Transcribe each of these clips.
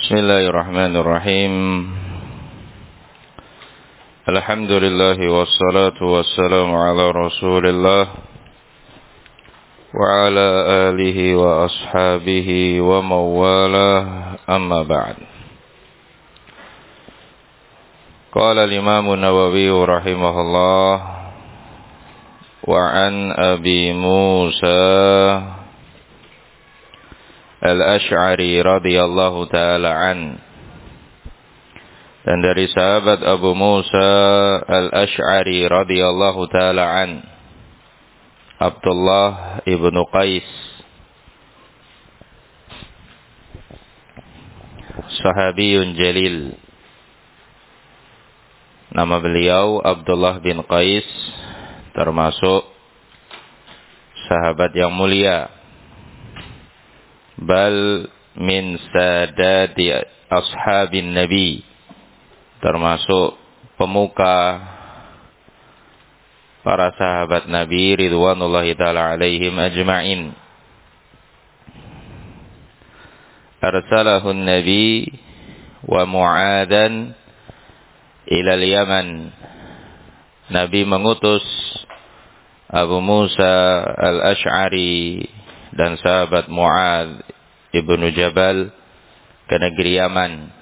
Bismillahirrahmanirrahim. Alhamdulillah wassalatu wassalamu ala Rasulillah wa ala alihi wa ashabihi wa mawalah, amma ba'd. Qala al-Imam an-Nawawi rahimahullah wa an Abi Musa Al-Ash'ari radhiyallahu ta'ala an, dan dari sahabat Abu Musa Al-Ash'ari radhiyallahu ta'ala an, Abdullah ibnu Qais, sahabiyun jalil. Nama beliau Abdullah bin Qais, termasuk sahabat yang mulia, bal min sadati ashabin nabi, termasuk pemuka para sahabat Nabi ridwanullahi ta'ala alaihim ajma'in. Arsalahun nabi wa mu'adan ilal Yaman. Nabi mengutus Abu Musa Al-Ash'ari dan sahabat Mu'ad ibnu Jabal ke negeri Yaman,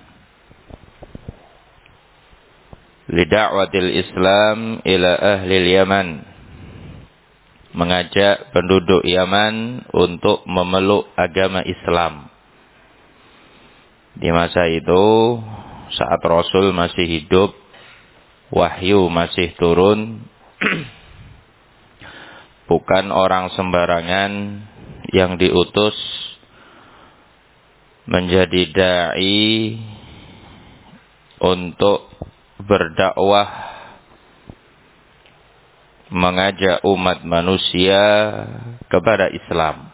lida'watil Islam ila ahli Yaman, mengajak penduduk Yaman untuk memeluk agama Islam. Di masa itu, saat Rasul masih hidup, wahyu masih turun, bukan orang sembarangan yang diutus menjadi da'i untuk berdakwah, mengajak umat manusia kepada Islam.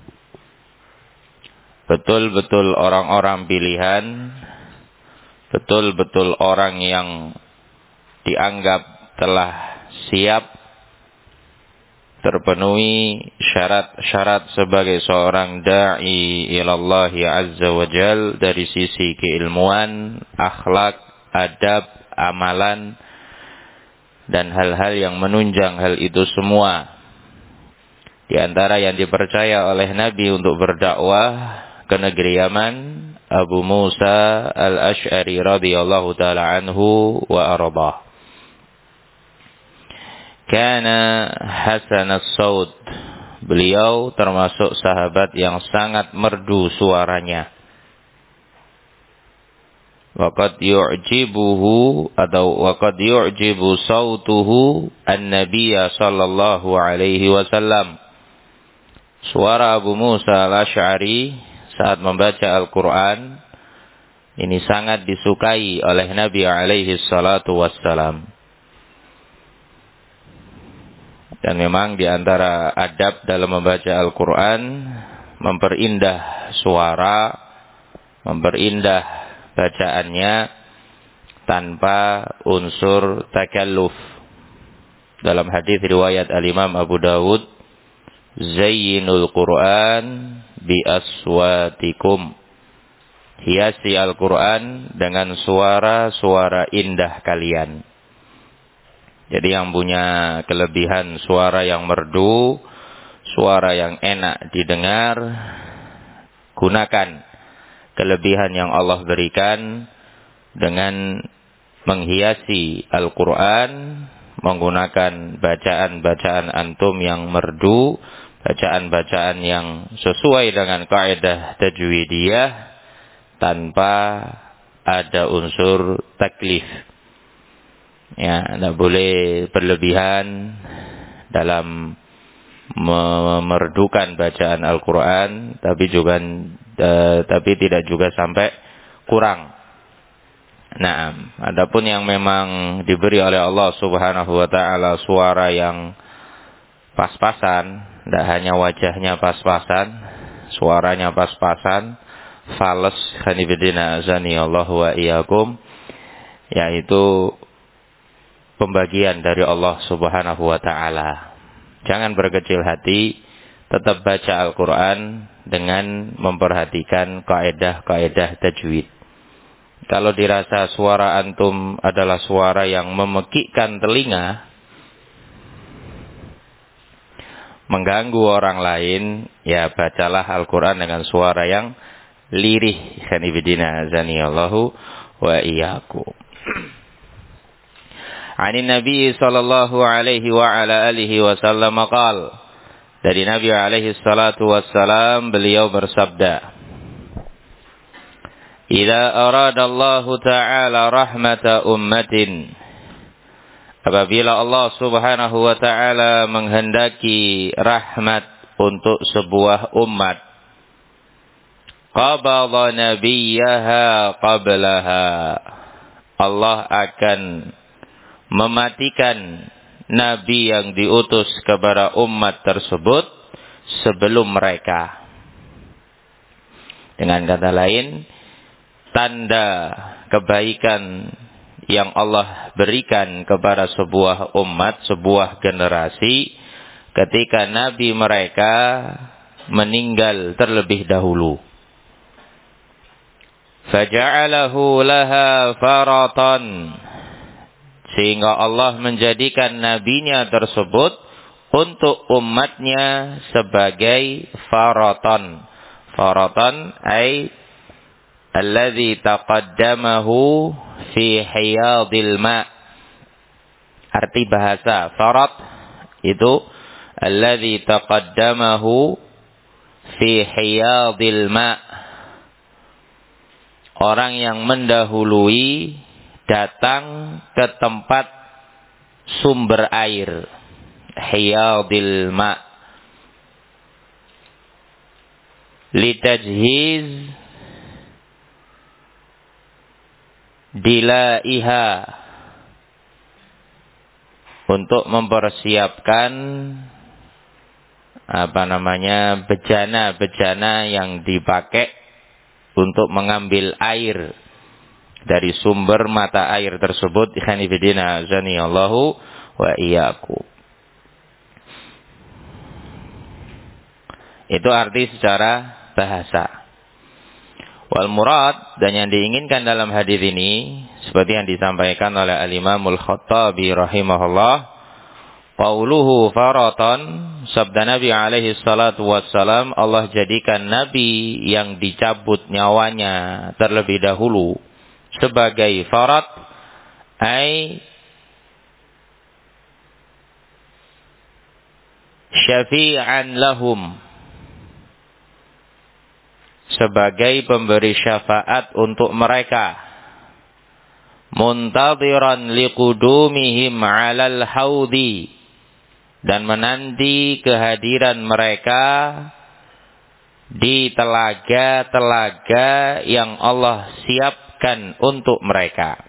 Betul-betul orang-orang pilihan, betul-betul orang yang dianggap telah siap, terpenuhi syarat-syarat sebagai seorang da'i ilallahi azza wa jal dari sisi keilmuan, akhlak, adab, amalan, dan hal-hal yang menunjang hal itu semua. Di antara yang dipercaya oleh Nabi untuk berdakwah ke negeri Yaman, Abu Musa Al-Ash'ari radhiyallahu ta'ala anhu wa ardah. Kana hasan as-saut, beliau termasuk sahabat yang sangat merdu suaranya. Waqad yu'jibuhu atau waqad yu'jibu sautuhu an-nabiyya sallallahu alaihi wasallam. Suara Abu Musa Al-Ash'ari saat membaca Al-Quran ini sangat disukai oleh Nabi alaihi salatu wassalam. Dan memang di antara adab dalam membaca Al-Quran, memperindah suara, memperindah bacaannya tanpa unsur takalluf. Dalam hadis riwayat Al-Imam Abu Dawud, Zayyinul Quran bi aswatikum, hiasi Al-Quran dengan suara-suara indah kalian. Jadi yang punya kelebihan suara yang merdu, suara yang enak didengar, gunakan kelebihan yang Allah berikan dengan menghiasi Al-Quran, menggunakan bacaan-bacaan antum yang merdu, bacaan-bacaan yang sesuai dengan kaidah tajwidiyah, tanpa ada unsur taklif. Ya, tidak boleh berlebihan dalam memerdukan bacaan Al-Quran, tapi tidak juga sampai kurang. Nah, adapun yang memang diberi oleh Allah Subhanahu wa ta'ala suara yang pas-pasan, tidak hanya wajahnya pas-pasan, suaranya pas-pasan, fales, khanibidina azani Allah wa iyyakum, yaitu pembagian dari Allah Subhanahu wa ta'ala. Jangan berkecil hati, tetap baca Al-Quran dengan memperhatikan kaidah-kaidah tajwid. Kalau dirasa suara antum adalah suara yang memekikkan telinga, mengganggu orang lain, ya bacalah Al-Quran dengan suara yang lirih. Khanifidina azaniyallahu wa iyyakum. Anin Nabi sallallahu alaihi wa ala alihi wasallam qala, dari Nabi alaihi salatu wassalam beliau bersabda, "Idza aradallahu ta'ala rahmata ummatin," apabila Allah Subhanahu wa ta'ala menghendaki rahmat untuk sebuah umat, qabadha nabiyyaha qablaha, Allah akan mematikan nabi yang diutus kepada umat tersebut sebelum mereka. Dengan kata lain, tanda kebaikan yang Allah berikan kepada sebuah umat, sebuah generasi, ketika nabi mereka meninggal terlebih dahulu. Faja'alahu laha faratan, sehingga Allah menjadikan nabinya tersebut untuk umatnya sebagai faratan. Faratan ay alladhi taqaddamahu fi hiyadil ma'. Arti bahasa farat itu alladhi taqaddamahu fi hiyadil ma', orang yang mendahului datang ke tempat sumber air. Hiyadil ma', litajhiz dilaiha, untuk mempersiapkan bejana-bejana yang dipakai untuk mengambil air dari sumber mata air tersebut. Khanifidina azaniyallahu wa iyyakum. Itu arti secara bahasa. Wal murad, dan yang diinginkan dalam hadis ini seperti yang disampaikan oleh Al-Imamul Khattabi rahimahullah, qauluhu faratan, sabda Nabi alaihi salatu wassalam, Allah jadikan nabi yang dicabut nyawanya terlebih dahulu sebagai farat, ay syafi'an lahum, sebagai pemberi syafaat untuk mereka, muntadhiran liqudumihim 'alal haudi, dan menanti kehadiran mereka di telaga-telaga yang Allah siapkan untuk mereka.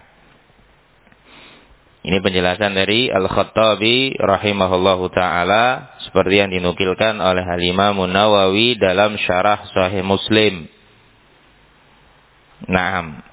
Ini penjelasan dari Al-Khattabi rahimahullahu ta'ala, seperti yang dinukilkan oleh Al-Imam Nawawi dalam syarah Sahih Muslim. Naam.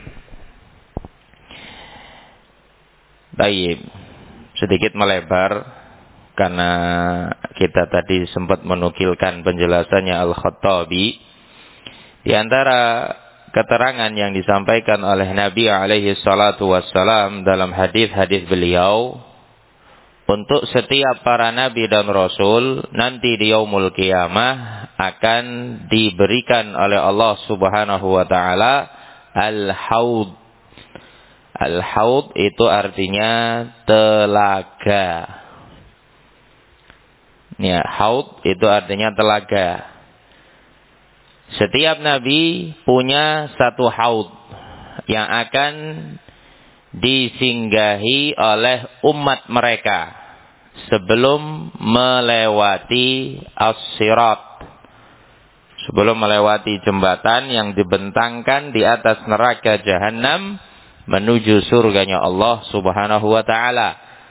Baik, sedikit melebar karena kita tadi sempat menukilkan penjelasannya Al-Khattabi. Di antara keterangan yang disampaikan oleh Nabi alaihi salatu wassalam dalam hadis-hadis beliau, untuk setiap para nabi dan rasul nanti di yaumul qiyamah akan diberikan oleh Allah Subhanahu wa taala al-haud. Al-haud itu artinya telaga. Ya, haud itu artinya telaga. Setiap nabi punya satu haud yang akan disinggahi oleh umat mereka sebelum melewati as-sirat, sebelum melewati jembatan yang dibentangkan di atas neraka Jahannam menuju surganya Allah Subhanahu wa taala.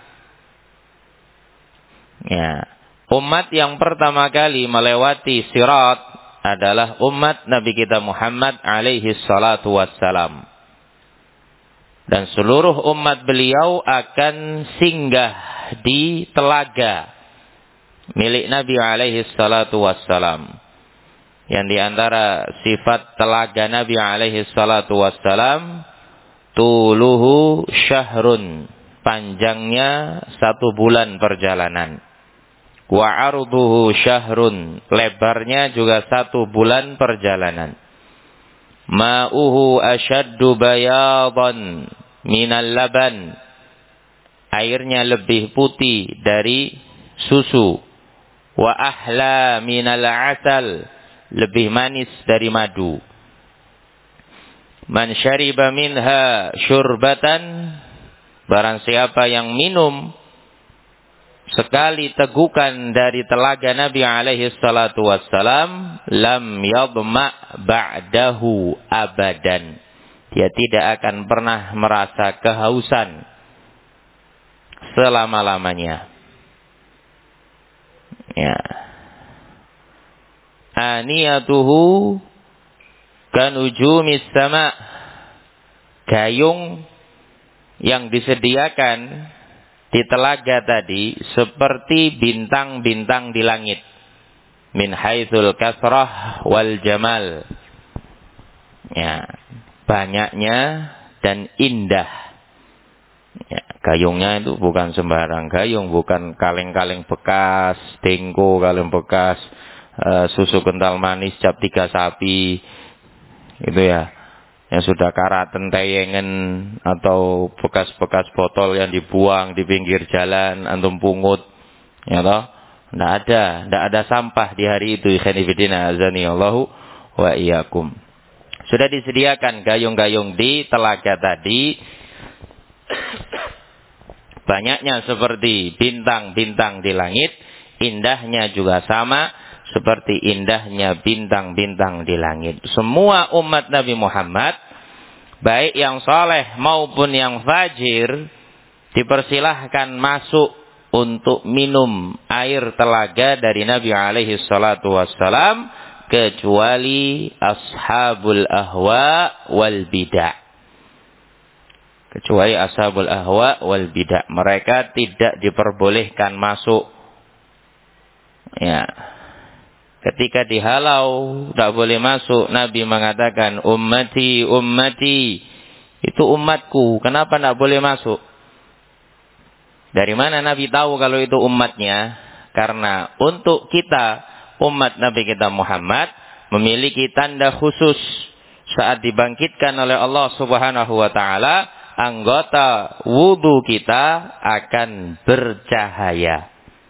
Ya, umat yang pertama kali melewati sirat adalah umat Nabi kita Muhammad alaihi salatu wassalam. Dan seluruh umat beliau akan singgah di telaga milik Nabi alaihi salatu wassalam. Yang diantara sifat telaga Nabi alaihi salatu wassalam, tuluhu syahrun, panjangnya 1 bulan perjalanan. Wa arduhu syahrun, lebarnya juga 1 bulan perjalanan. Ma'uhu asyaddu bayadan minal laban, airnya lebih putih dari susu. Wa ahla minal asal, lebih manis dari madu. Man syariba minha syurbatan, barang siapa yang minum sekali tegukan dari telaga Nabi alaihi salatu wassalam, lam yadma ba'dahu abadan, dia tidak akan pernah merasa kehausan selama-lamanya. Ya. Aniyatuhu kanujumis sama, gayung yang disediakan di telaga tadi seperti bintang-bintang di langit. Min haitsul kasrah wal jamal. Ya, banyaknya dan indah. Ya, gayungnya itu bukan sembarang gayung, bukan kaleng-kaleng bekas, dengko kaleng bekas, susu kental manis cap 3 sapi, gitu ya. Yang sudah karaten teyengen, atau bekas-bekas botol yang dibuang di pinggir jalan antum pungut, ya toh, ndak ada sampah di hari itu. Khanifidina azani Allahu wa iyyakum. Sudah disediakan gayung-gayung di telaga tadi, banyaknya seperti bintang-bintang di langit, indahnya juga sama seperti indahnya bintang-bintang di langit. Semua umat Nabi Muhammad, baik yang saleh maupun yang fajir, dipersilahkan masuk untuk minum air telaga dari Nabi alaihi salatu wassalam, kecuali ashabul ahwa wal bidah. Kecuali ashabul ahwa wal bidah, mereka tidak diperbolehkan masuk. Ya. Ketika dihalau, tak boleh masuk, Nabi mengatakan, ummati, ummati, itu umatku, kenapa tak boleh masuk? Dari mana Nabi tahu kalau itu umatnya? Karena untuk kita, umat Nabi kita Muhammad, memiliki tanda khusus. Saat dibangkitkan oleh Allah subhanahu wa ta'ala, anggota wudu kita akan bercahaya.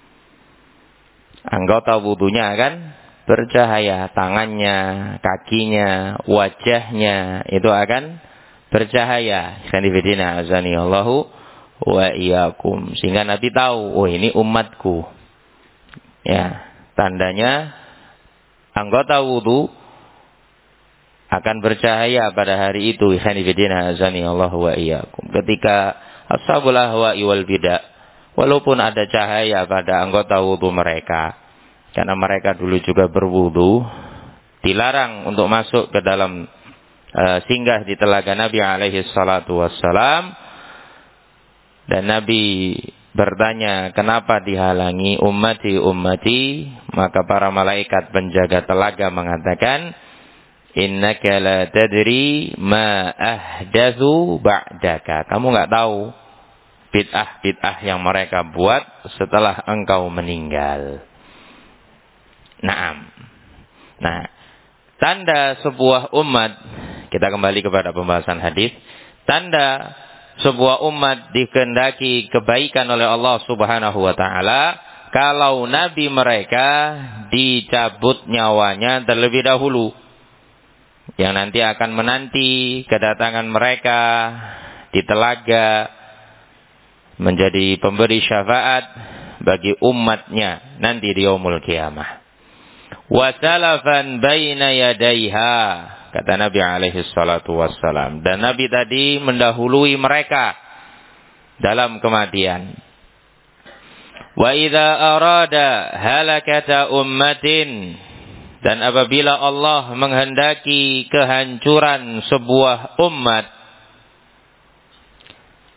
Anggota wudunya akan bercahaya, tangannya, kakinya, wajahnya itu akan bercahaya. Khanifidina azani Allahu wa iyyakum. Sehingga Nabi tahu, oh ini umatku. Ya, tandanya anggota wudu akan bercahaya pada hari itu. Khanifidina azani Allahu wa iyyakum. Ketika ashabul ahwa'i wal bidah, walaupun ada cahaya pada anggota wudu mereka, karena mereka dulu juga berwudu, dilarang untuk masuk ke dalam singgah di telaga Nabi alaihi salatu wassalam. Dan Nabi bertanya, kenapa dihalangi? Ummati, ummati. Maka para malaikat penjaga telaga mengatakan, innaka la tadri ma ahdatsu ba'daka. Kamu enggak tahu bid'ah-bid'ah yang mereka buat setelah engkau meninggal. Naam. Nah, tanda sebuah umat, kita kembali kepada pembahasan hadis. Tanda sebuah umat dikehendaki kebaikan oleh Allah Subhanahu wa taala kalau nabi mereka dicabut nyawanya terlebih dahulu. Yang nanti akan menanti kedatangan mereka di telaga menjadi pemberi syafaat bagi umatnya nanti di yaumul qiyamah. Wa salafan baina yadaiha, kata Nabi alaihi salatu wassalam. Dan Nabi tadi mendahului mereka dalam kematian. Wa idza arada halakata ummatin, dan apabila Allah menghendaki kehancuran sebuah umat,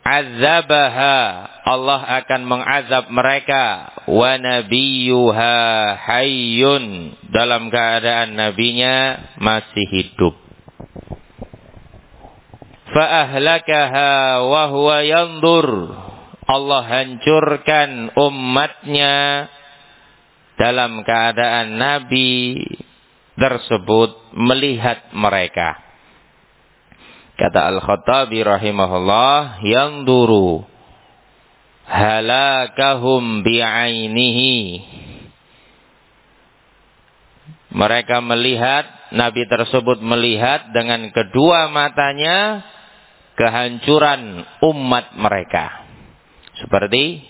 azabaha, Allah akan mengazab mereka, wa nabiyyuha hayyun, dalam keadaan nabinya masih hidup. Fa ahlakaha wa huwa yanzur, Allah hancurkan umatnya dalam keadaan nabi tersebut melihat mereka. Kata Al-Khattabi rahimahullah, yanzuru halakahum bi'ainihi. Mereka melihat, nabi tersebut melihat dengan kedua matanya kehancuran umat mereka. Seperti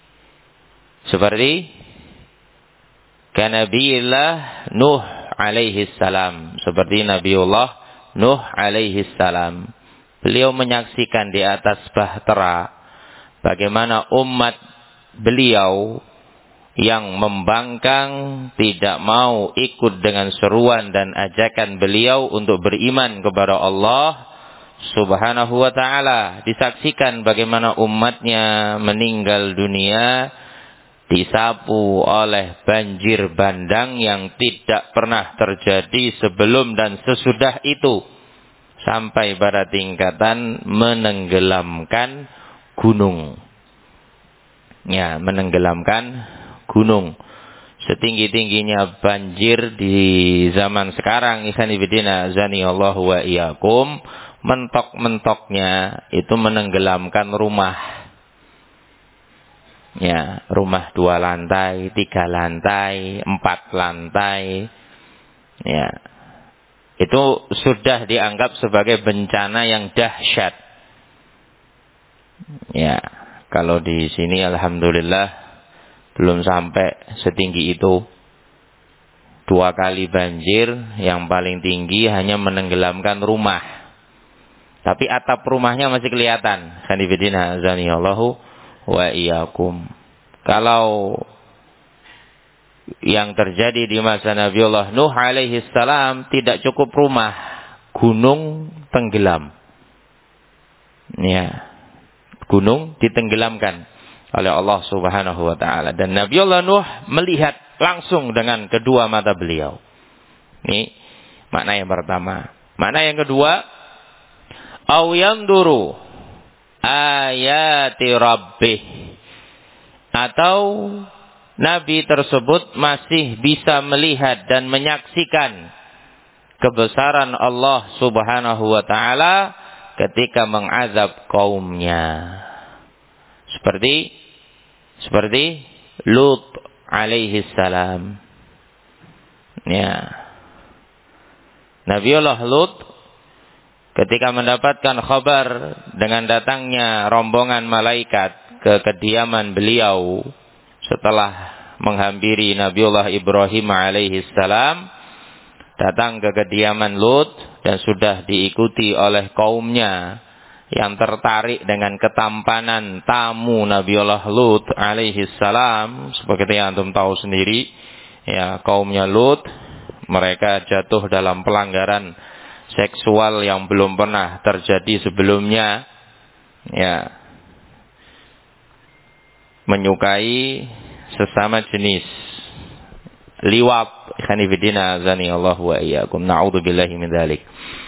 Nabiullah Nuh alaihi salam, seperti Nabiullah Nuh alaihi salam. Beliau menyaksikan di atas bahtera bagaimana umat beliau yang membangkang tidak mau ikut dengan seruan dan ajakan beliau untuk beriman kepada Allah Subhanahu wa ta'ala. Disaksikan bagaimana umatnya meninggal dunia disapu oleh banjir bandang yang tidak pernah terjadi sebelum dan sesudah itu, sampai pada tingkatan menenggelamkan gunung. Ya, menenggelamkan gunung. Setinggi-tingginya banjir di zaman sekarang, ikhwanifidina azanillahu wa iyyakum, mentok-mentoknya itu menenggelamkan rumah. Ya, rumah 2 lantai, 3 lantai, 4 lantai. Ya, itu sudah dianggap sebagai bencana yang dahsyat. Ya, kalau di sini alhamdulillah belum sampai setinggi itu. 2 kali banjir, yang paling tinggi hanya menenggelamkan rumah. Tapi atap rumahnya masih kelihatan. Khanifidina azanillahu wa iyyakum. Kalau yang terjadi di masa Nabiullah Nuh alaihi salam, tidak cukup rumah, gunung tenggelam. Ya, gunung ditenggelamkan oleh Allah Subhanahu wa ta'ala. Dan Nabiullah Nuh melihat langsung dengan kedua mata beliau. Ini makna yang pertama. Makna yang kedua, au yanduru ayati rabbih, atau nabi tersebut masih bisa melihat dan menyaksikan kebesaran Allah Subhanahu wa ta'ala ketika mengazab kaumnya. Seperti Lut alaihi salam. Ya. Nabiullah Lut ketika mendapatkan kabar dengan datangnya rombongan malaikat ke kediaman beliau setelah menghampiri Nabiullah Ibrahim alaihi salam, datang ke kediaman Lut dan sudah diikuti oleh kaumnya yang tertarik dengan ketampanan tamu Nabiullah Lut alaihi salam. Seperti yang antum tahu sendiri, ya, kaumnya Lut, mereka jatuh dalam pelanggaran seksual yang belum pernah terjadi sebelumnya, ya, menyukai sesama jenis, liwat, khanifidina azani Allah wa iyyakum, na'udzubillahi min dzalik.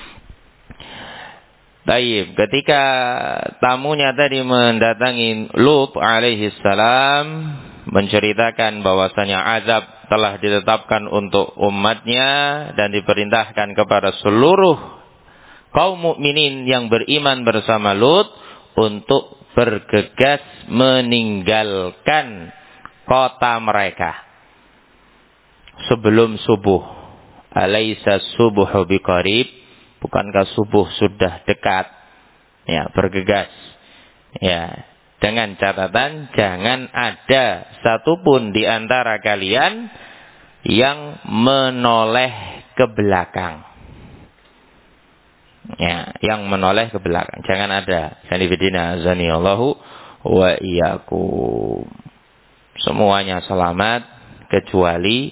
Baik, ketika tamunya tadi mendatangi Lut alaihi salam, menceritakan bahwasanya azab telah ditetapkan untuk umatnya dan diperintahkan kepada seluruh kaum mukminin yang beriman bersama Lut untuk bergegas meninggalkan kota mereka sebelum subuh. Alaisa subuhu biqarib, bukankah subuh sudah dekat? Ya, bergegas. Ya, dengan catatan jangan ada satupun di antara kalian yang menoleh ke belakang. Ya, yang menoleh ke belakang, jangan ada. Sanibidina azanillahu wa iyyakum. Semuanya selamat kecuali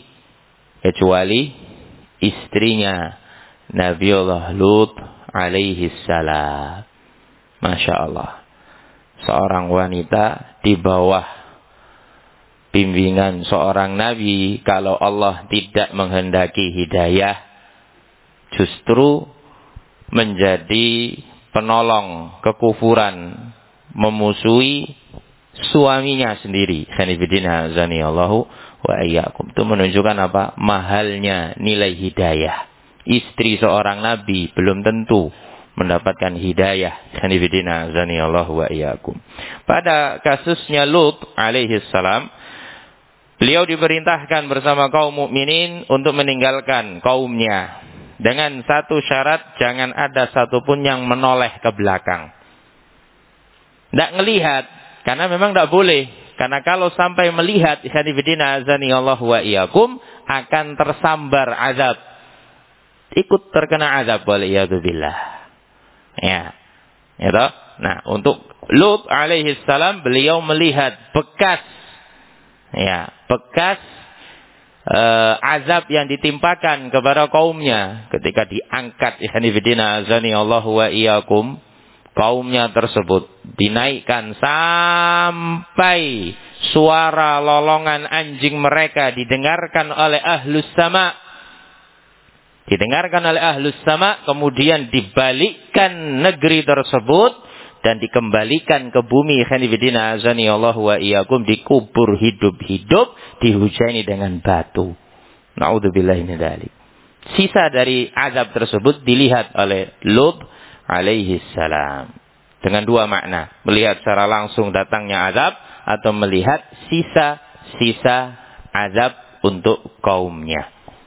istrinya Nabiullah Lut alaihi salam. Masya Allah. seorang wanita di bawah bimbingan seorang nabi, kalau Allah tidak menghendaki hidayah, justru menjadi penolong kekufuran, memusuhi suaminya sendiri. Khanifidina azanillahu wa iyyakum. Itu menunjukkan apa? Mahalnya nilai hidayah. Istri seorang nabi belum tentu mendapatkan hidayah. Khanifidina azanillahu wa iyyakum. Pada kasusnya Lut alaihi salam, beliau diperintahkan bersama kaum mukminin untuk meninggalkan kaumnya dengan satu syarat, jangan ada satupun yang menoleh ke belakang. Tidak ngelihat, karena memang tidak boleh. Karena kalau sampai melihat, ikhwanifidina azanillahu wa iyyakum, akan tersambar azab. Ikut terkena azab, waliyadzubillah. Ya. Gitu? Nah, untuk Lut alaihi salam, beliau melihat bekas azab yang ditimpakan kepada kaumnya ketika diangkat, ikhwanifidina azanillahu wa iyyakum, kaumnya tersebut dinaikkan sampai suara lolongan anjing mereka didengarkan oleh ahlus sama. Didengarkan oleh ahlus sama, kemudian dibalikkan negeri tersebut dan dikembalikan ke bumi, khanifidina azani Allahu wa iyyakum, dikubur hidup-hidup, dihujani dengan batu. Na'udzubillahi min dzalik. Sisa dari azab tersebut dilihat oleh Lut alaihi salam. Dengan dua makna. Melihat secara langsung datangnya azab, atau melihat sisa-sisa azab untuk kaumnya.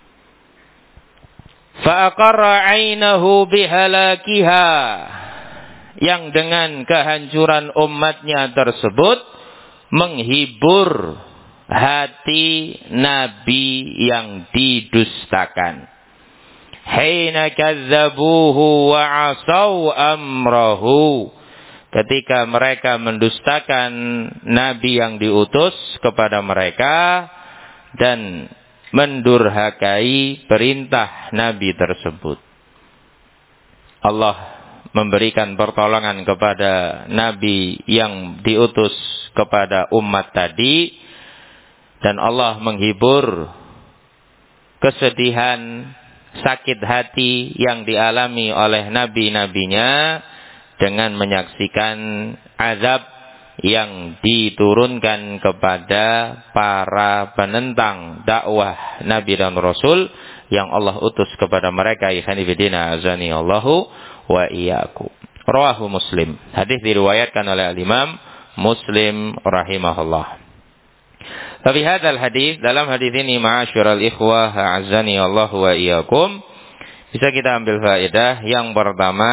Fa'aqarra 'ainahu bihalakiha. Yang dengan kehancuran umatnya tersebut menghibur hati Nabi yang didustakan. Hina kazzabuhu wa 'asau amrahu. Ketika mereka mendustakan Nabi yang diutus kepada mereka dan mendurhakai perintah Nabi tersebut. Allah memberikan pertolongan kepada Nabi yang diutus kepada umat tadi, dan Allah menghibur kesedihan, sakit hati yang dialami oleh nabi-nabinya dengan menyaksikan azab yang diturunkan kepada para penentang dakwah Nabi dan Rasul yang Allah utus kepada mereka. Ikhwanifidina azani Allahu wa iyyakum. Rawahu Muslim. Hadis diriwayatkan oleh Imam Muslim rahimahullah. Tapi hadal hadis, dalam hadis ini ma'asyiral ikhwah azani Allahu wa iyyakum, bisa kita ambil faedah. Yang pertama,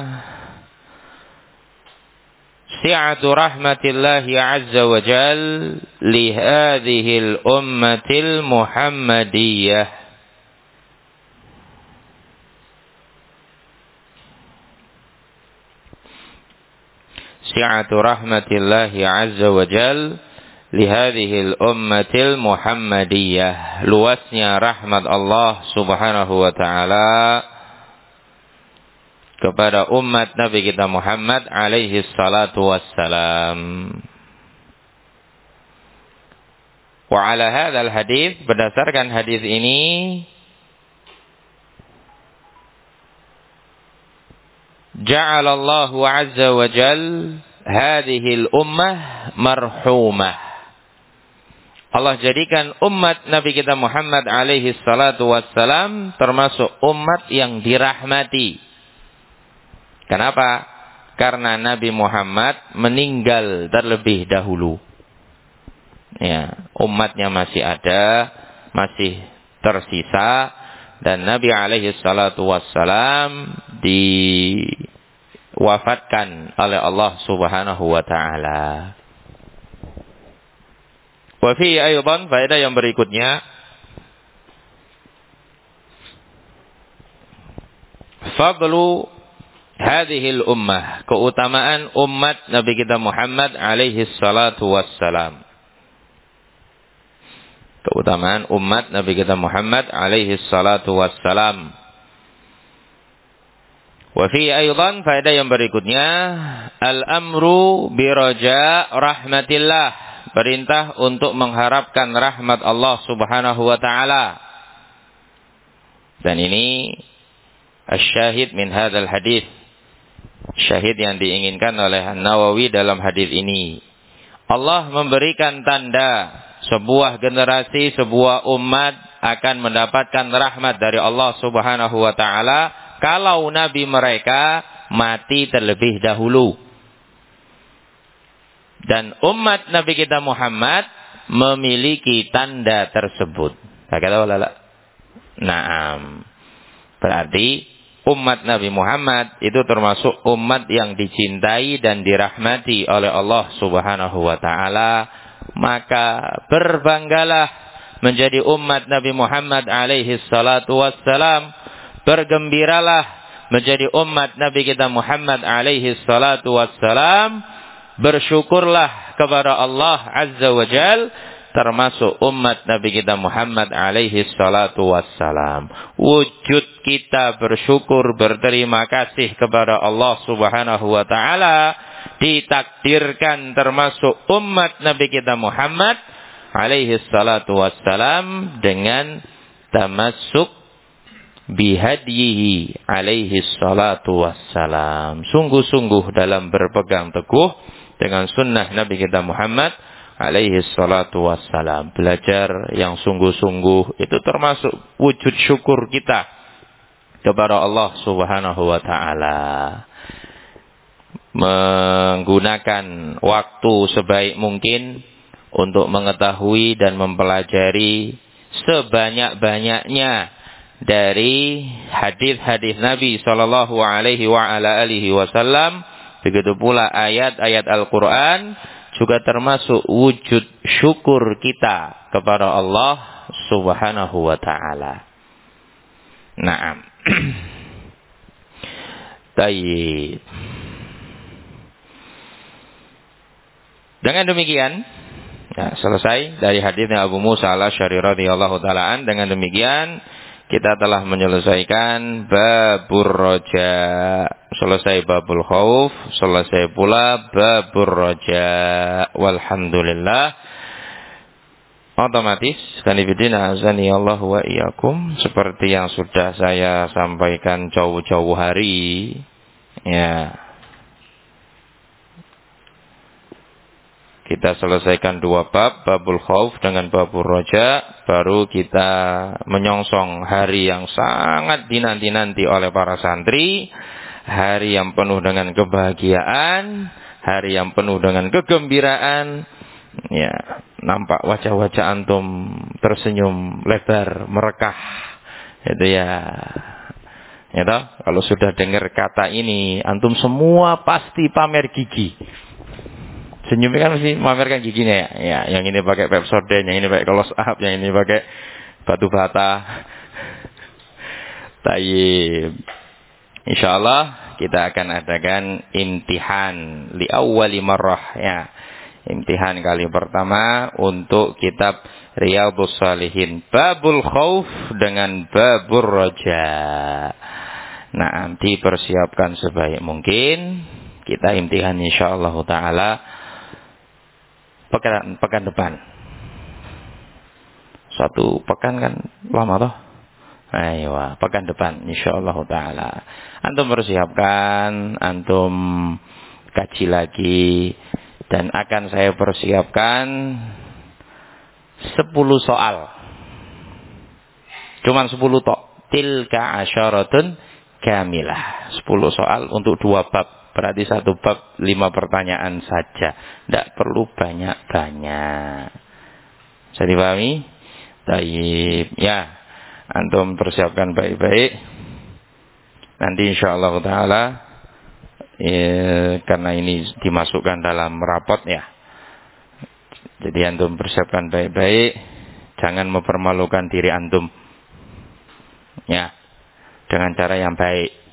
si'atu rahmatillahi azza wa jal li hadhil ummatil muhammadiyah. Si'atu rahmatillahi azza wa jal li hadhil ummatil muhammadiyah. Luasnya rahmat Allah subhanahu wa ta'ala kepada umat Nabi kita Muhammad alaihi salatu wassalam. Wa ala hadzal hadis, berdasarkan hadis ini, ja'alallahu azza wa jal hadhil ummah marhumah. Allah jadikan umat Nabi kita Muhammad alaihi salatu wassalam termasuk umat yang dirahmati. Kenapa? Karena Nabi Muhammad meninggal terlebih dahulu. Ya, umatnya masih ada, masih tersisa, dan Nabi alaihi salatu wassalam diwafatkan oleh Allah subhanahu wa ta'ala. Wa fi aydan, faedah yang berikutnya, fadlu hadhil ummah, keutamaan umat Nabi kita Muhammad alaihi salatu wassalam. Keutamaan umat Nabi kita Muhammad alaihi salatu wassalam. Wa fi aidan faedah yang berikutnya al-amru bi raja rahmatillah, perintah untuk mengharapkan rahmat Allah Subhanahu wa taala. Dan ini asy-syahid min hadzal hadis. Syahid yang diinginkan oleh An-Nawawi dalam hadis ini. Allah memberikan tanda sebuah generasi, sebuah umat akan mendapatkan rahmat dari Allah Subhanahu wa taala kalau nabi mereka mati terlebih dahulu. Dan umat Nabi kita Muhammad memiliki tanda tersebut. Kata wala. Naam. Berarti umat Nabi Muhammad itu termasuk umat yang dicintai dan dirahmati oleh Allah Subhanahu wa taala. Maka berbanggalah menjadi umat Nabi Muhammad alaihi salatu wassalam. Bergembiralah menjadi umat Nabi kita Muhammad alaihi salatu wassalam. Bersyukurlah kepada Allah azza wa jal, termasuk umat Nabi kita Muhammad alaihi salatu wassalam. Wujud kita bersyukur, berterima kasih kepada Allah subhanahu wa ta'ala ditakdirkan termasuk umat Nabi kita Muhammad alaihi salatu wassalam dengan tamassuk bihadyihi alaihi salatu wassalam. Sungguh-sungguh dalam berpegang teguh dengan sunnah Nabi kita Muhammad alaihi salatu wassalam. Belajar yang sungguh-sungguh itu termasuk wujud syukur kita kepada Allah subhanahu wa ta'ala. Menggunakan waktu sebaik mungkin untuk mengetahui dan mempelajari sebanyak-banyaknya dari hadis-hadis Nabi sallallahu alaihi wa ala alihi wasallam. Begitu pula ayat-ayat Al-Quran juga termasuk wujud syukur kita kepada Allah subhanahu wa ta'ala. Naam. Baik. Dengan demikian, ya, selesai dari hadisnya Abu Musa al-Asy'ari radhiyallahu ta'ala an. Dengan demikian kita telah menyelesaikan babur roja, selesai babul khauf, selesai pula babur roja. Walhamdulillah. Otomatis kanifidina azani Allah wa iyyakum, seperti yang sudah saya sampaikan jauh-jauh hari, ya, kita selesaikan dua bab, babul khauf dengan babul roja, baru kita menyongsong hari yang sangat dinanti-nanti oleh para santri, hari yang penuh dengan kebahagiaan, hari yang penuh dengan kegembiraan. Ya, nampak wajah-wajah antum tersenyum lebar, merekah. Itu ya. Ya toh, kalau sudah dengar kata ini, antum semua pasti pamer gigi. Senyumnya kan mesti memamerkan giginya ya. Ya, yang ini pakai Pepsodent, yang ini pakai Close Up, yang ini pakai batu bata. Tayyib. Insyaallah kita akan adakan imtihan li awwali marrah ya. Imtihan kali pertama untuk kitab Riyadhus Shalihin, babul khauf dengan babur raja. Nah, dipersiapkan sebaik mungkin. Kita imtihan insyaallah taala pekan depan. Satu pekan kan lama toh. Ayo, pekan depan insyaallah taala. Antum persiapkan, antum kaji lagi, dan akan saya persiapkan 10 soal. Cuman 10 tok. Tilka asyaratun kamilah. 10 soal untuk 2 bab. Berarti 1 bab 5 pertanyaan saja. Tidak perlu banyak-banyak. Bisa dipahami? Baik. Ya, antum persiapkan baik-baik. Nanti insyaallah taala, karena ini dimasukkan dalam rapot ya. Jadi antum persiapkan baik-baik. Jangan mempermalukan diri antum. Ya, dengan cara yang baik.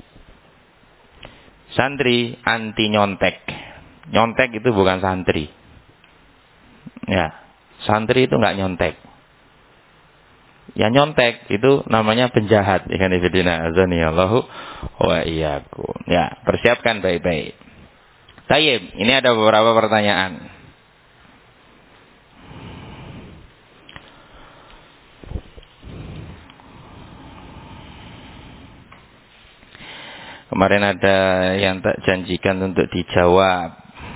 Santri anti nyontek. Nyontek itu bukan santri. Ya, santri itu enggak nyontek. Ya nyontek itu namanya penjahat. Ikhwan fillah azanillahu wa iyyakum. Ya, persiapkan baik-baik. Tayyib, ini ada beberapa pertanyaan. Kemarin ada yang tak janjikan untuk dijawab.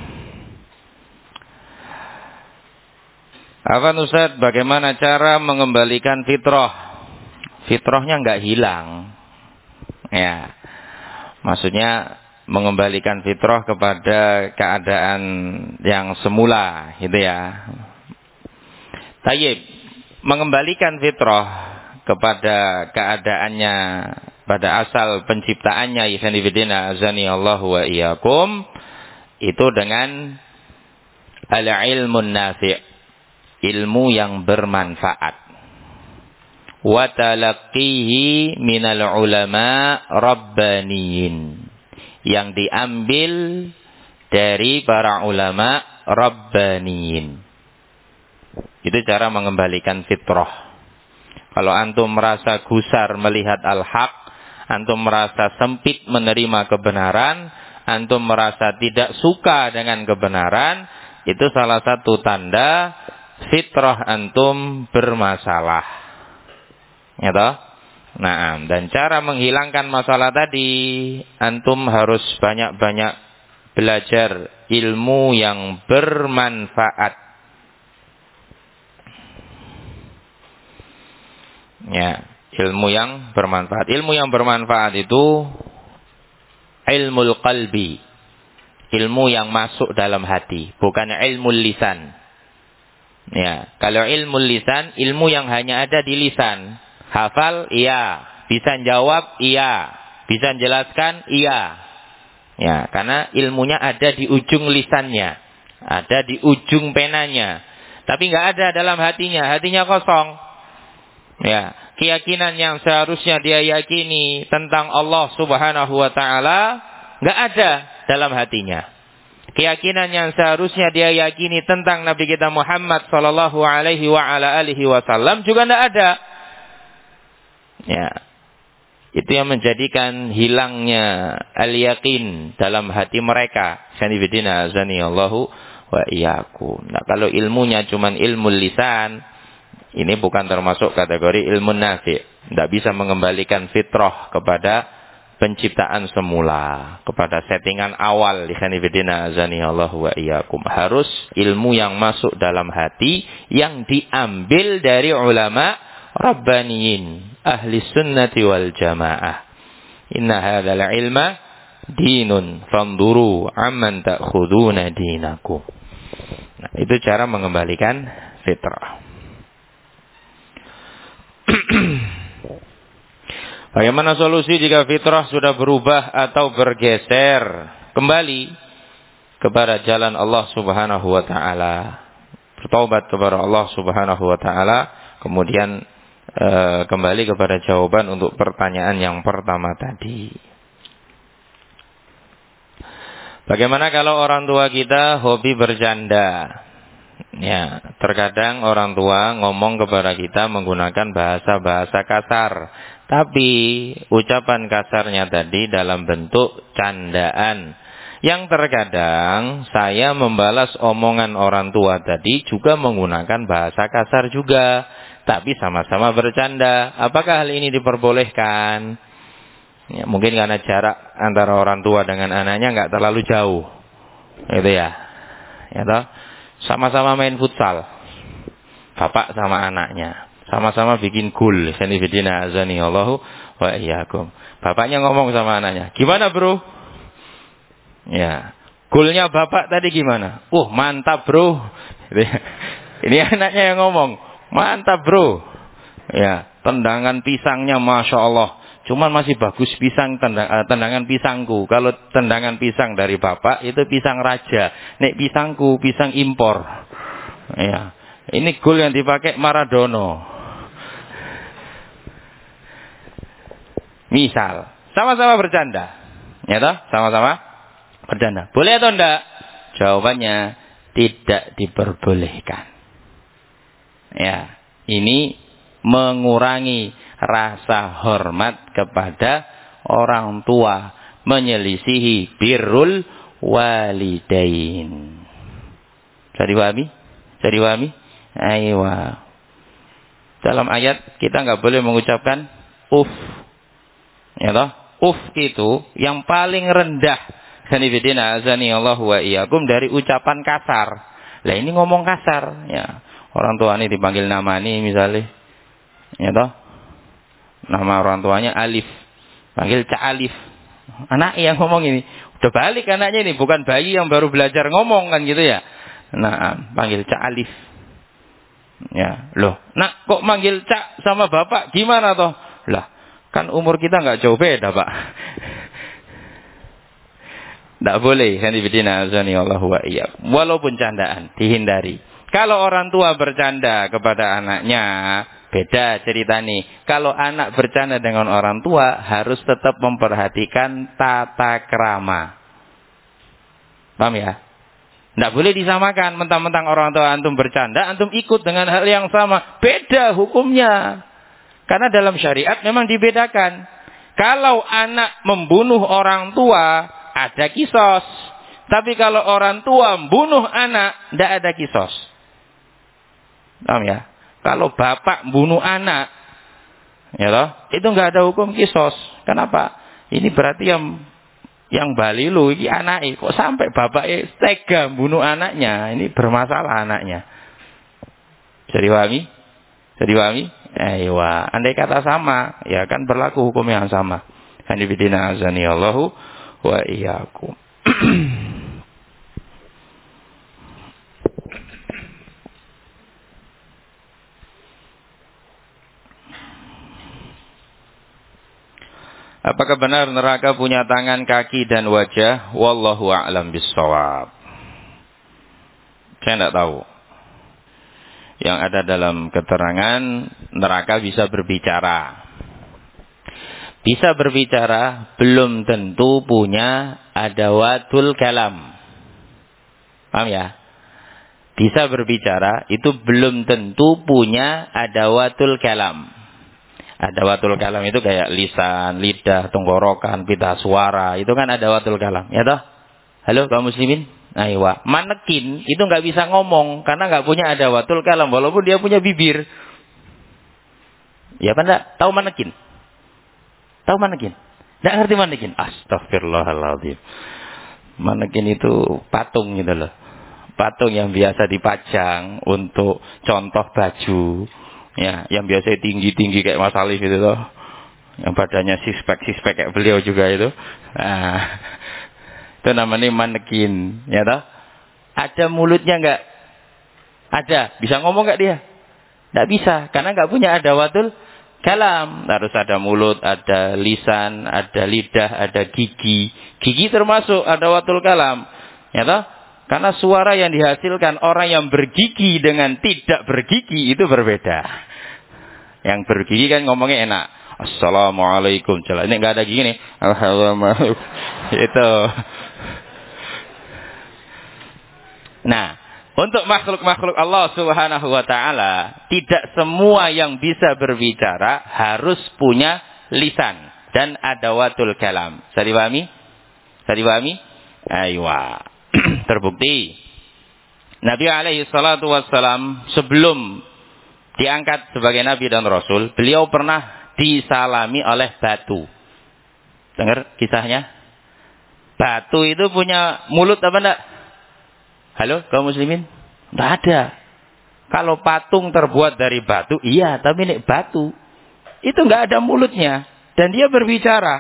Afwan Ustaz, bagaimana cara mengembalikan fitrah? Fitrahnya enggak hilang. Ya. Maksudnya mengembalikan fitrah kepada keadaan yang semula, gitu ya. Tayyib, mengembalikan fitrah kepada keadaannya, pada asal penciptaannya, ikhwanifidina azani Allahu wa iyyakum, itu dengan al-ilmun nafi', ilmu yang bermanfaat. Wa talaqqihi minal ulama rabbaniyin, yang diambil dari para ulama rabbaniyin. Itu cara mengembalikan fitrah. Kalau antum merasa gusar melihat al-haq, antum merasa sempit menerima kebenaran, antum merasa tidak suka dengan kebenaran, itu salah satu tanda fitrah antum bermasalah. Ya toh? Nah, dan cara menghilangkan masalah tadi, antum harus banyak-banyak belajar ilmu yang bermanfaat. Ya, ilmu yang bermanfaat. Ilmu yang bermanfaat itu ilmul qalbi, ilmu yang masuk dalam hati, bukan ilmu lisan. Ya, kalau ilmu lisan, ilmu yang hanya ada di lisan. Hafal, iya. Bisa jawab, iya. Bisa jelaskan, iya. Ya, karena ilmunya ada di ujung lisannya, ada di ujung penanya. Tapi nggak ada dalam hatinya, hatinya kosong. Ya, keyakinan yang seharusnya dia yakini tentang Allah Subhanahu wa taala enggak ada dalam hatinya. Keyakinan yang seharusnya dia yakini tentang Nabi kita Muhammad sallallahu alaihi wa ala alihi wasallam juga enggak ada. Ya. Itu yang menjadikan hilangnya al-yaqin dalam hati mereka. Sanibidina azani Allahu wa iyyakum. Nah, kalau ilmunya cuman ilmu lisan, ini bukan termasuk kategori ilmu nafi'. Tidak bisa mengembalikan fitrah kepada penciptaan semula, kepada settingan awal. Ikhanifidina azani Allah wa iyyakum. Harus ilmu yang masuk dalam hati, yang diambil dari ulama rabbaniyin, ahli sunnati wal jamaah. Inna hadzal ilma dinun fanduru amman ta'khuduna dinakum. Nah, itu cara mengembalikan fitrah. Bagaimana solusi jika fitrah sudah berubah atau bergeser kembali kepada jalan Allah Subhanahu wa taala? Bertaubat kepada Allah Subhanahu wa taala, kemudian kembali kepada jawaban untuk pertanyaan yang pertama tadi. Bagaimana kalau orang tua kita hobi bercanda? Ya, terkadang orang tua ngomong kepada kita menggunakan bahasa-bahasa kasar, tapi ucapan kasarnya tadi dalam bentuk candaan. Yang terkadang saya membalas omongan orang tua tadi juga menggunakan bahasa kasar juga, tapi sama-sama bercanda. Apakah hal ini diperbolehkan? Ya, mungkin karena jarak antara orang tua dengan anaknya nggak terlalu jauh, gitu ya. Ya toh? Sama-sama main futsal, bapak sama anaknya, sama-sama bikin gol. Sanibidina azani Allahu wa iyyakum. Bapaknya ngomong sama anaknya, gimana bro? Ya, golnya bapak tadi gimana? Mantap bro. Ini anaknya yang ngomong, mantap bro. Ya, tendangan pisangnya masya Allah. Cuman masih bagus tendangan pisangku. Kalau tendangan pisang dari bapak itu pisang raja. Nek pisangku pisang impor. Ya, ini gol yang dipakai Maradona. Misal, sama-sama bercanda. Ya toh? Sama-sama bercanda. Boleh atau enggak? Jawabannya tidak diperbolehkan. Ya, ini mengurangi rasa hormat kepada orang tua, menyelisihi birrul walidain. Bisa dipahami? Bisa dipahami? Aywa. Dalam ayat kita nggak boleh mengucapkan uf. Ya toh? Uf itu yang paling rendah. Sanibidina azani Allah wa iyyakum dari ucapan kasar. Lah ini ngomong kasar, ya. Orang tua ini dipanggil nama nih misalnya. Ya toh? Nama orang tuanya Alif. Panggil Cak Alif. Anak yang ngomong ini. Udah balik anaknya ini, bukan bayi yang baru belajar ngomong kan gitu ya. Nah, panggil Cak Alif. Ya, loh. Nak kok manggil Cak sama bapak gimana toh? Lah, kan umur kita nggak jauh beda, Pak. Tidak boleh. Walaupun candaan, dihindari. Kalau orang tua bercanda kepada anaknya, beda cerita nih. Kalau anak bercanda dengan orang tua, harus tetap memperhatikan tata krama. Paham ya? Tidak boleh disamakan. Mentang-mentang orang tua antum bercanda, antum ikut dengan hal yang sama. Beda hukumnya. Karena dalam syariat memang dibedakan. Kalau anak membunuh orang tua, ada kisos. Tapi kalau orang tua membunuh anak, tidak ada kisos. Paham ya? Kalau bapak bunuh anak, ya toh, itu nggak ada hukum kisos. Kenapa? Ini berarti yang balilu ini anaknya. Kok sampai bapaknya tega bunuh anaknya? Ini bermasalah anaknya. Bisa dipahami? Bisa dipahami? Aywa. Andai kata sama, ya kan berlaku hukum yang sama. Hanifidina azani Allahu wa iyyakum. Apakah benar neraka punya tangan, kaki, dan wajah? Wallahu a'lam bissawab. Saya tidak tahu. Yang ada dalam keterangan, neraka bisa berbicara. Bisa berbicara, belum tentu punya adawatul kalam. Paham ya? Bisa berbicara, itu belum tentu punya adawatul kalam. Adawatul kalam itu kayak lisan, lidah, tenggorokan, pita suara. Itu kan adawatul kalam. Ya toh? Halo kaum muslimin? Aywa. Manekin itu nggak bisa ngomong karena nggak punya adawatul kalam walaupun dia punya bibir. Ya apa enggak? Tahu manekin? Tahu manekin? Nggak ngerti manekin? Astagfirullahaladzim. Manekin itu patung gitu loh. Patung yang biasa dipajang untuk contoh baju. Ya, yang biasa tinggi-tinggi kayak Mas Alif itu loh. Yang badannya six-pack kayak beliau juga itu. Nah, itu namanya manekin, ya toh? Ada mulutnya enggak? Ada. Bisa ngomong enggak dia? Enggak bisa, karena enggak punya adawatul kalam. Harus ada mulut, ada lisan, ada lidah, ada gigi. Gigi termasuk adawatul kalam. Ya toh? Karena suara yang dihasilkan orang yang bergigi dengan tidak bergigi itu berbeda. Yang bergigi kan ngomongnya enak. Assalamualaikum. Ini enggak ada gigi nih. Alhamdulillah. Itu. Nah, untuk makhluk-makhluk Allah Subhanahu wa taala, tidak semua yang bisa berbicara harus punya lisan dan adawatul kalam. Bisa dipahami? Bisa dipahami? Aywa. Terbukti Nabi alaihi salatu wassalam sebelum diangkat sebagai Nabi dan Rasul, beliau pernah disalami oleh batu. Dengar kisahnya? Batu itu punya mulut apa enggak? Halo kaum muslimin? Enggak ada. Kalau patung terbuat dari batu, iya, tapi nek batu itu enggak ada mulutnya dan dia berbicara.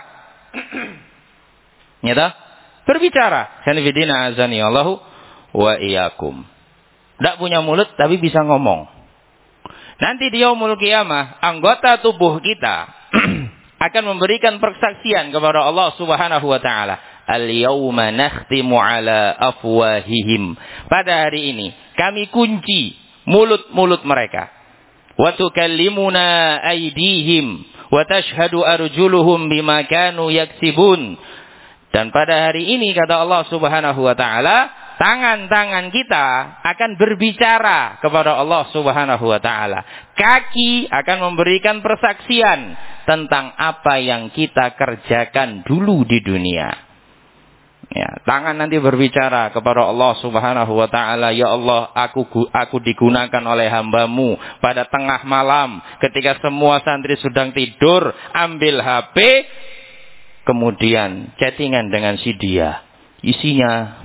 Nyata? Berbicara. Sanifidina azani Allahu wa iyyakum. Tidak punya mulut tapi bisa ngomong. Nanti di yaumul qiyamah, anggota tubuh kita akan memberikan persaksian kepada Allah Subhanahu wa taala. Al-yawma nakhtimu ala afwahihim. Pada hari ini kami kunci mulut-mulut mereka. Wa tukallimuna aydihim wa tashhadu arjuluhum bima kanu yaksibun. Dan pada hari ini kata Allah Subhanahu wa taala, tangan-tangan kita akan berbicara kepada Allah Subhanahu wa taala. Kaki akan memberikan persaksian tentang apa yang kita kerjakan dulu di dunia. Ya, tangan nanti berbicara kepada Allah Subhanahu wa taala, ya Allah, aku digunakan oleh hamba-Mu pada tengah malam ketika semua santri sedang tidur, ambil HP, kemudian chattingan dengan si dia. Isinya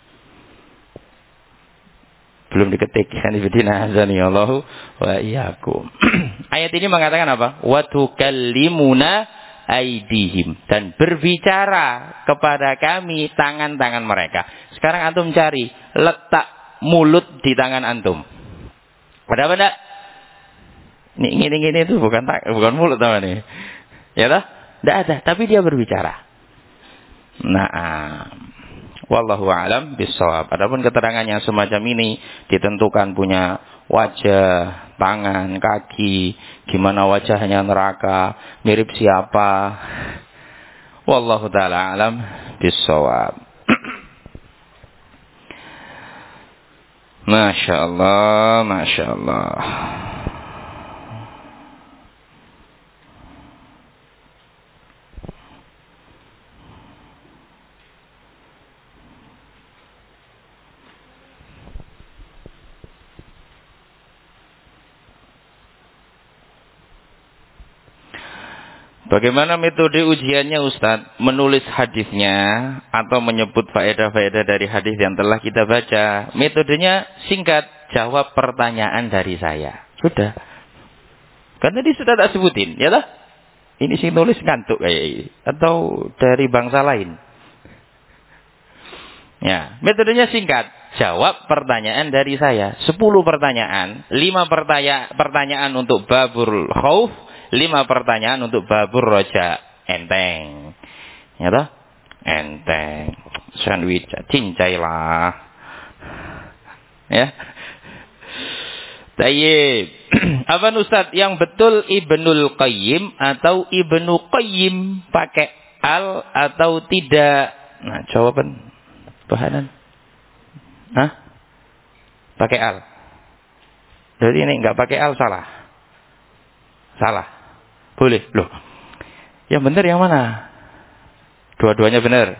belum diketik, kanifidina azani Allahu wa iyyakum. Ayat ini mengatakan apa? Wa tukallimuna aidihim, dan berbicara kepada kami tangan-tangan mereka. Sekarang antum cari, letak mulut di tangan antum. Ada apa enggak? Ini itu bukan mulut teman ini. Ya toh? Enggak ada, tapi dia berbicara. Nah, wallahu a'lam bishawab. Adapun keterangan yang semacam ini ditentukan punya wajah, tangan, kaki, gimana wajahnya neraka, mirip siapa. Wallahu taala a'lam bishawab. Masya Allah, Masya Allah. Bagaimana metode ujiannya Ustadz? Menulis hadisnya atau menyebut faedah-faedah dari hadis yang telah kita baca. Metodenya singkat, jawab pertanyaan dari saya. Sudah. Kan tadi sudah tak sebutin, ya lah? Ini sih nulis ngantuk kayak ini. Atau dari bangsa lain. Ya, metodenya singkat. Jawab pertanyaan dari saya. 10 pertanyaan. 5 pertanyaan untuk babul khauf. 5 pertanyaan untuk babur roja. Enteng. Ya toh? Enteng. Sandwich. Cincailah. Ya. Tayyib. Apa Ustaz? Yang betul Ibnul Qayyim atau Ibnu Qayyim? Pakai al atau tidak? Nah, jawaban. Bahanan. Hah? Pakai al. Jadi ini enggak pakai al salah. Salah. Boleh. Loh. Yang benar yang mana? Dua-duanya benar.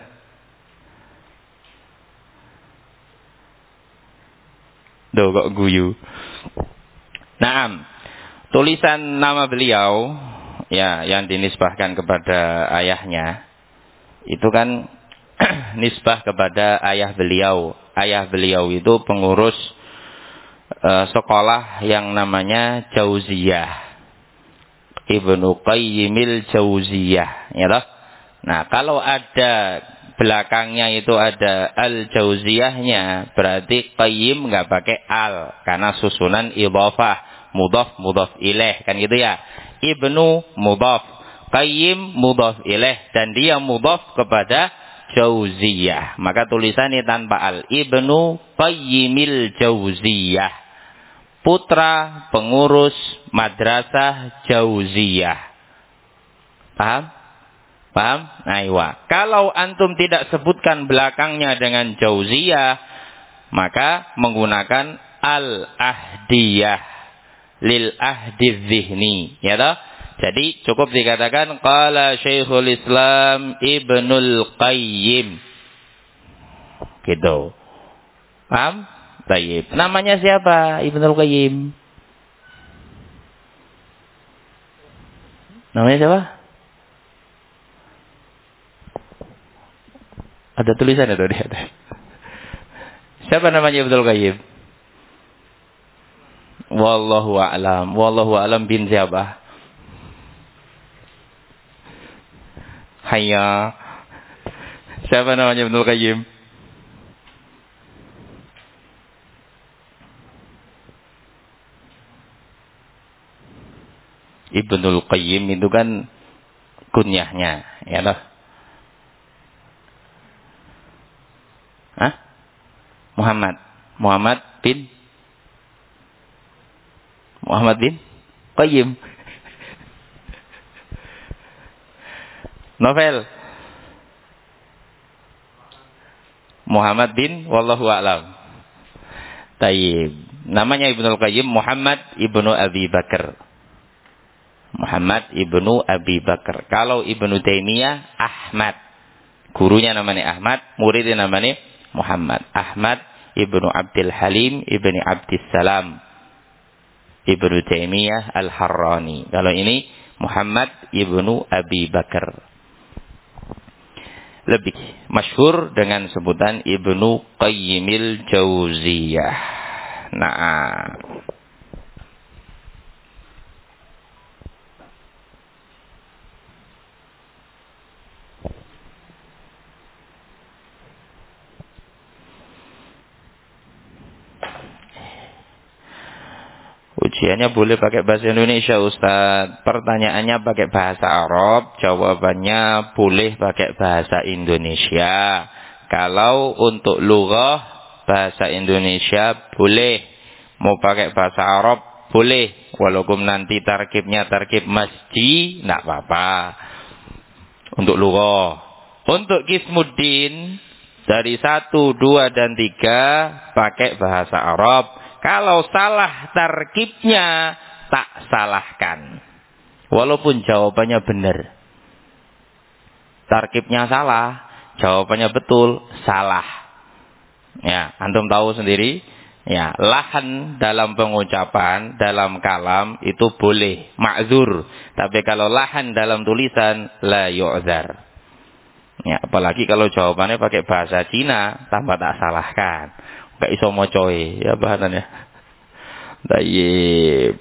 Duh, kok guyu. Naam. Tulisan nama beliau, ya, yang dinisbahkan kepada ayahnya, itu kan nisbah kepada ayah beliau. Ayah beliau itu pengurus sekolah yang namanya Jauziyah. Ibnu Qayyimil Jauziyah, ya toh? Nah, kalau ada belakangnya itu ada al-Jauziyahnya, berarti Qayyim enggak pakai al karena susunan idhafah, mudhaf ilaih, kan gitu ya. Ibnu mudhaf, Qayyim mudhaf ilaih, dan dia mudhaf kepada Jauziyah. Maka tulisannya tanpa al, Ibnu Qayyimil Jauziyah. Putra pengurus madrasah Jauziyah. Paham? Paham? Aiwa. Kalau antum tidak sebutkan belakangnya dengan Jauziyah, maka menggunakan al-ahdiyah lil ahdi dzihni, ya toh? Jadi cukup dikatakan qala Syekhul Islam Ibnul Qayyim. Gitu. Paham? Baik. Namanya siapa? Ibnul Qayyim. Namanya siapa? Ada tulisan itu di atas. Siapa namanya Ibnul Qayyim? Wallahu a'lam. Wallahu a'lam bin siapa? Hayya. Siapa namanya Ibnul Qayyim? Ibnul Qayyim itu kan kunyahnya, ya toh? Hah? Muhammad bin Qayyim. Novel Muhammad bin wallahu a'lam. Tayyib. Namanya Ibnul Qayyim Muhammad ibnu Abi Bakar. Muhammad ibnu Abi Bakar. Kalau Ibnu Taimiyah Ahmad. Gurunya namanya Ahmad, muridnya namanya Muhammad. Ahmad ibnu Abdul Halim ibni Abdis Salam. Ibnu Taimiyah Al-Harrani. Kalau ini Muhammad ibnu Abi Bakar. Lebih masyhur dengan sebutan Ibnu Qayyimil Jauziyah. Nah, ujiannya boleh pakai bahasa Indonesia, Ustaz. Pertanyaannya pakai bahasa Arab, jawabannya boleh pakai bahasa Indonesia. Kalau untuk lughah bahasa Indonesia boleh, mau pakai bahasa Arab boleh, walaupun nanti tarkibnya tarkib masjid, enggak apa-apa. Untuk lughah. Untuk Qismuddin dari 1, 2 dan 3 pakai bahasa Arab. Kalau salah tarkibnya, tak salahkan. Walaupun jawabannya benar. Tarkibnya salah, jawabannya betul, salah. Ya, antum tahu sendiri. Ya, lahan dalam pengucapan, dalam kalam itu boleh, ma'zur. Tapi kalau lahan dalam tulisan, la yu'zar. Ya, apalagi kalau jawabannya pakai bahasa Cina, tambah tak salahkan. Gak iso mocoy ya bahanannya. Tayyib.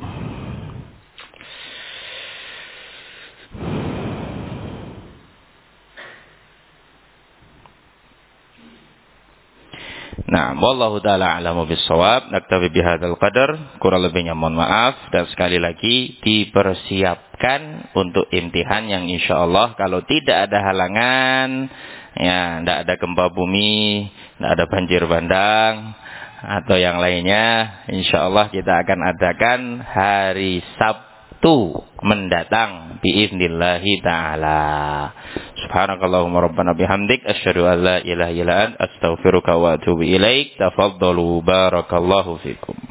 Nah, wallahu taala a'lamu bis-shawab. Naktafi bihadzal qadar. Kurang lebihnya mohon maaf, dan sekali lagi dipersiapkan untuk imtihan yang insyaallah kalau tidak ada halangan, ya, tidak ada gempa bumi, tidak ada banjir bandang atau yang lainnya, insyaallah kita akan adakan hari Sabtu mendatang biidznillah taala. Subhanakallahumma rabbana bihamdik asyhadu an la ilaha illa anta astaghfiruka wa atubu ilaik. Tafaddalu barakallahu fikum.